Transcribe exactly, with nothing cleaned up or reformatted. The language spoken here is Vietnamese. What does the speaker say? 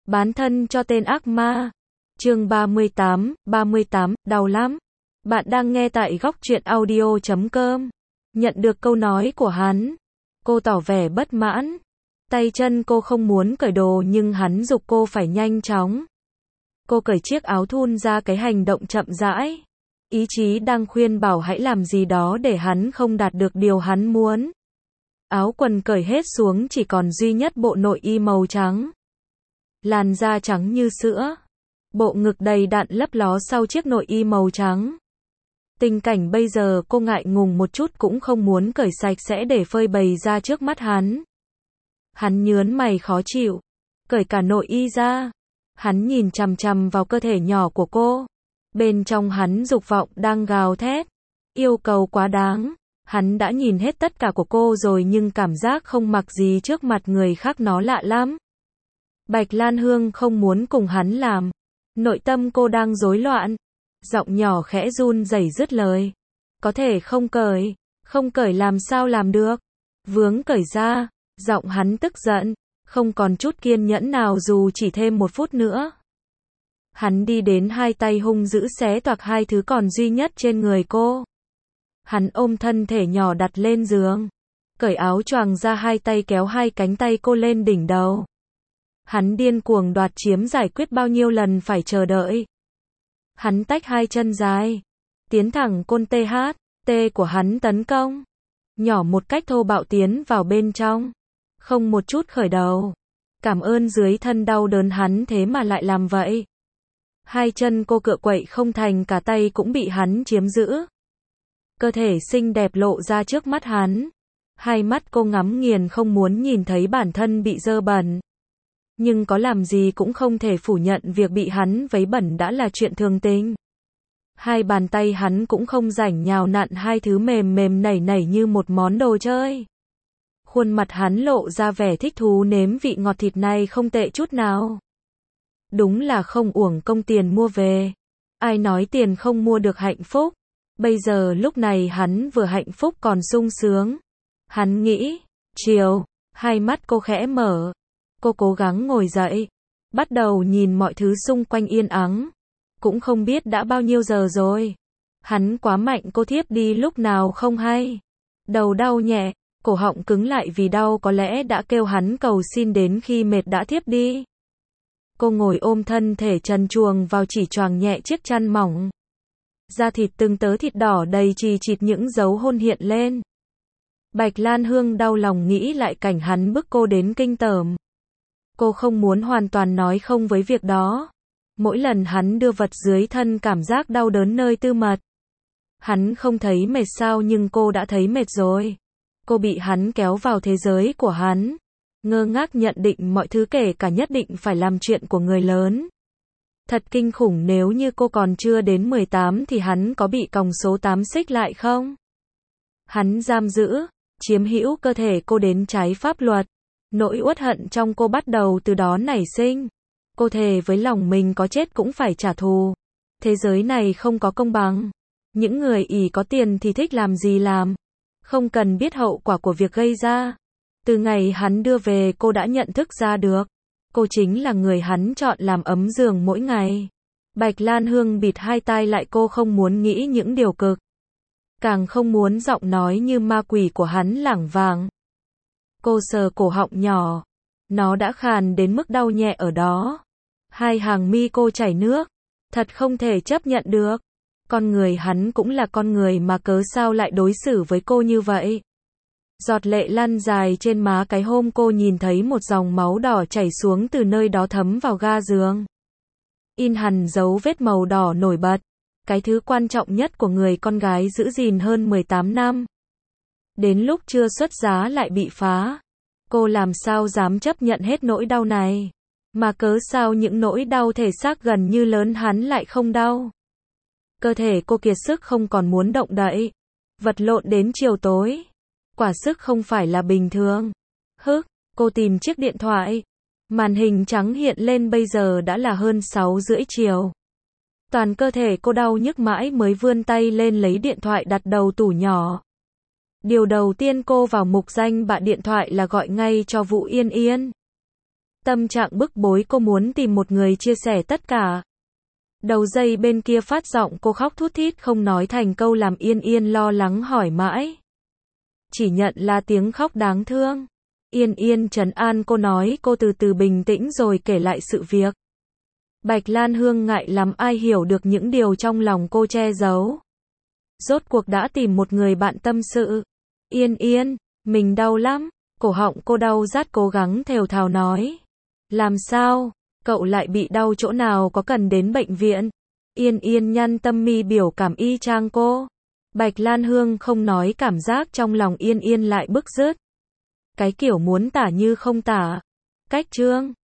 Bán thân cho tên ác ma. Chương ba mươi tám, ba mươi tám, đau lắm. Bạn đang nghe tại góc truyện audio chấm com. Nhận được câu nói của hắn, cô tỏ vẻ bất mãn. Tay chân cô không muốn cởi đồ nhưng hắn giục cô phải nhanh chóng. Cô cởi chiếc áo thun ra, cái hành động chậm rãi. Ý chí đang khuyên bảo hãy làm gì đó để hắn không đạt được điều hắn muốn. Áo quần cởi hết xuống, chỉ còn duy nhất bộ nội y màu trắng. Làn da trắng như sữa. Bộ ngực đầy đặn lấp ló sau chiếc nội y màu trắng. Tình cảnh bây giờ cô ngại ngùng một chút cũng không muốn cởi sạch sẽ để phơi bày ra trước mắt hắn. Hắn nhớn mày khó chịu. Cởi cả nội y ra. Hắn nhìn chằm chằm vào cơ thể nhỏ của cô. Bên trong hắn dục vọng đang gào thét. Yêu cầu quá đáng. Hắn đã nhìn hết tất cả của cô rồi nhưng cảm giác không mặc gì trước mặt người khác nó lạ lắm. Bạch Lan Hương không muốn cùng hắn làm. Nội tâm cô đang rối loạn. Giọng nhỏ khẽ run rẩy dứt lời. Có thể không cởi. Không cởi làm sao làm được. Vướng cởi ra. Giọng hắn tức giận. Không còn chút kiên nhẫn nào dù chỉ thêm một phút nữa. Hắn đi đến, hai tay hung dữ xé toạc hai thứ còn duy nhất trên người cô. Hắn ôm thân thể nhỏ đặt lên giường. Cởi áo choàng ra, hai tay kéo hai cánh tay cô lên đỉnh đầu. Hắn điên cuồng đoạt chiếm, giải quyết bao nhiêu lần phải chờ đợi. Hắn tách hai chân dài. Tiến thẳng côn tê hát, tê của hắn tấn công. Nhỏ một cách thô bạo tiến vào bên trong. Không một chút khởi đầu. Cảm ơn dưới thân đau đớn hắn thế mà lại làm vậy. Hai chân cô cựa quậy không thành, cả tay cũng bị hắn chiếm giữ. Cơ thể xinh đẹp lộ ra trước mắt hắn. Hai mắt cô ngắm nghiền không muốn nhìn thấy bản thân bị dơ bẩn. Nhưng có làm gì cũng không thể phủ nhận việc bị hắn vấy bẩn đã là chuyện thường tình. Hai bàn tay hắn cũng không rảnh nhào nặn hai thứ mềm mềm nảy nảy như một món đồ chơi. Khuôn mặt hắn lộ ra vẻ thích thú, nếm vị ngọt thịt này không tệ chút nào. Đúng là không uổng công tiền mua về. Ai nói tiền không mua được hạnh phúc. Bây giờ lúc này hắn vừa hạnh phúc còn sung sướng. Hắn nghĩ, chiều, hai mắt cô khẽ mở. Cô cố gắng ngồi dậy. Bắt đầu nhìn mọi thứ xung quanh yên ắng. Cũng không biết đã bao nhiêu giờ rồi. Hắn quá mạnh, cô thiếp đi lúc nào không hay. Đầu đau nhẹ, cổ họng cứng lại vì đau, có lẽ đã kêu hắn cầu xin đến khi mệt đã thiếp đi. Cô ngồi ôm thân thể trần truồng vào, chỉ choàng nhẹ chiếc chăn mỏng. Da thịt từng tớ thịt đỏ đầy chì chịt, những dấu hôn hiện lên. Bạch Lan Hương đau lòng nghĩ lại cảnh hắn bức cô đến kinh tởm. Cô không muốn hoàn toàn nói không với việc đó. Mỗi lần hắn đưa vật dưới thân cảm giác đau đớn nơi tư mật. Hắn không thấy mệt sao, nhưng cô đã thấy mệt rồi. Cô bị hắn kéo vào thế giới của hắn. Ngơ ngác nhận định mọi thứ, kể cả nhất định phải làm chuyện của người lớn. Thật kinh khủng, nếu như cô còn chưa đến mười tám thì hắn có bị còng số tám xích lại không? Hắn giam giữ, chiếm hữu cơ thể cô đến trái pháp luật. Nỗi uất hận trong cô bắt đầu từ đó nảy sinh. Cô thề với lòng mình có chết cũng phải trả thù. Thế giới này không có công bằng. Những người ỷ có tiền thì thích làm gì làm. Không cần biết hậu quả của việc gây ra. Từ ngày hắn đưa về, cô đã nhận thức ra được. Cô chính là người hắn chọn làm ấm giường mỗi ngày. Bạch Lan Hương bịt hai tai lại, cô không muốn nghĩ những điều cực. Càng không muốn giọng nói như ma quỷ của hắn lảng vảng. Cô sờ cổ họng nhỏ. Nó đã khàn đến mức đau nhẹ ở đó. Hai hàng mi cô chảy nước. Thật không thể chấp nhận được. Con người hắn cũng là con người mà cớ sao lại đối xử với cô như vậy. Giọt lệ lăn dài trên má cái hôm cô nhìn thấy một dòng máu đỏ chảy xuống từ nơi đó thấm vào ga giường. In hằn dấu vết màu đỏ nổi bật. Cái thứ quan trọng nhất của người con gái giữ gìn hơn mười tám năm. Đến lúc chưa xuất giá lại bị phá. Cô làm sao dám chấp nhận hết nỗi đau này. Mà cớ sao những nỗi đau thể xác gần như lớn hắn lại không đau. Cơ thể cô kiệt sức không còn muốn động đậy. Vật lộn đến chiều tối. Quả sức không phải là bình thường. Hức, cô tìm chiếc điện thoại. Màn hình trắng hiện lên, bây giờ đã là hơn sáu rưỡi chiều. Toàn cơ thể cô đau nhức mãi mới vươn tay lên lấy điện thoại đặt đầu tủ nhỏ. Điều đầu tiên cô vào mục danh bạ điện thoại là gọi ngay cho Vũ Yên Yên. Tâm trạng bức bối cô muốn tìm một người chia sẻ tất cả. Đầu dây bên kia phát giọng cô khóc thút thít không nói thành câu làm Yên Yên lo lắng hỏi mãi. Chỉ nhận là tiếng khóc đáng thương. Yên Yên trấn an cô nói cô từ từ bình tĩnh rồi kể lại sự việc. Bạch Lan Hương ngại lắm ai hiểu được những điều trong lòng cô che giấu. Rốt cuộc đã tìm một người bạn tâm sự. Yên Yên, mình đau lắm. Cổ họng cô đau rát cố gắng thều thào nói. Làm sao? Cậu lại bị đau chỗ nào có cần đến bệnh viện? Yên Yên nhăn tâm mi biểu cảm y chang cô. Bạch Lan Hương không nói cảm giác trong lòng Yên Yên lại bứt rứt. Cái kiểu muốn tả như không tả. Cách chương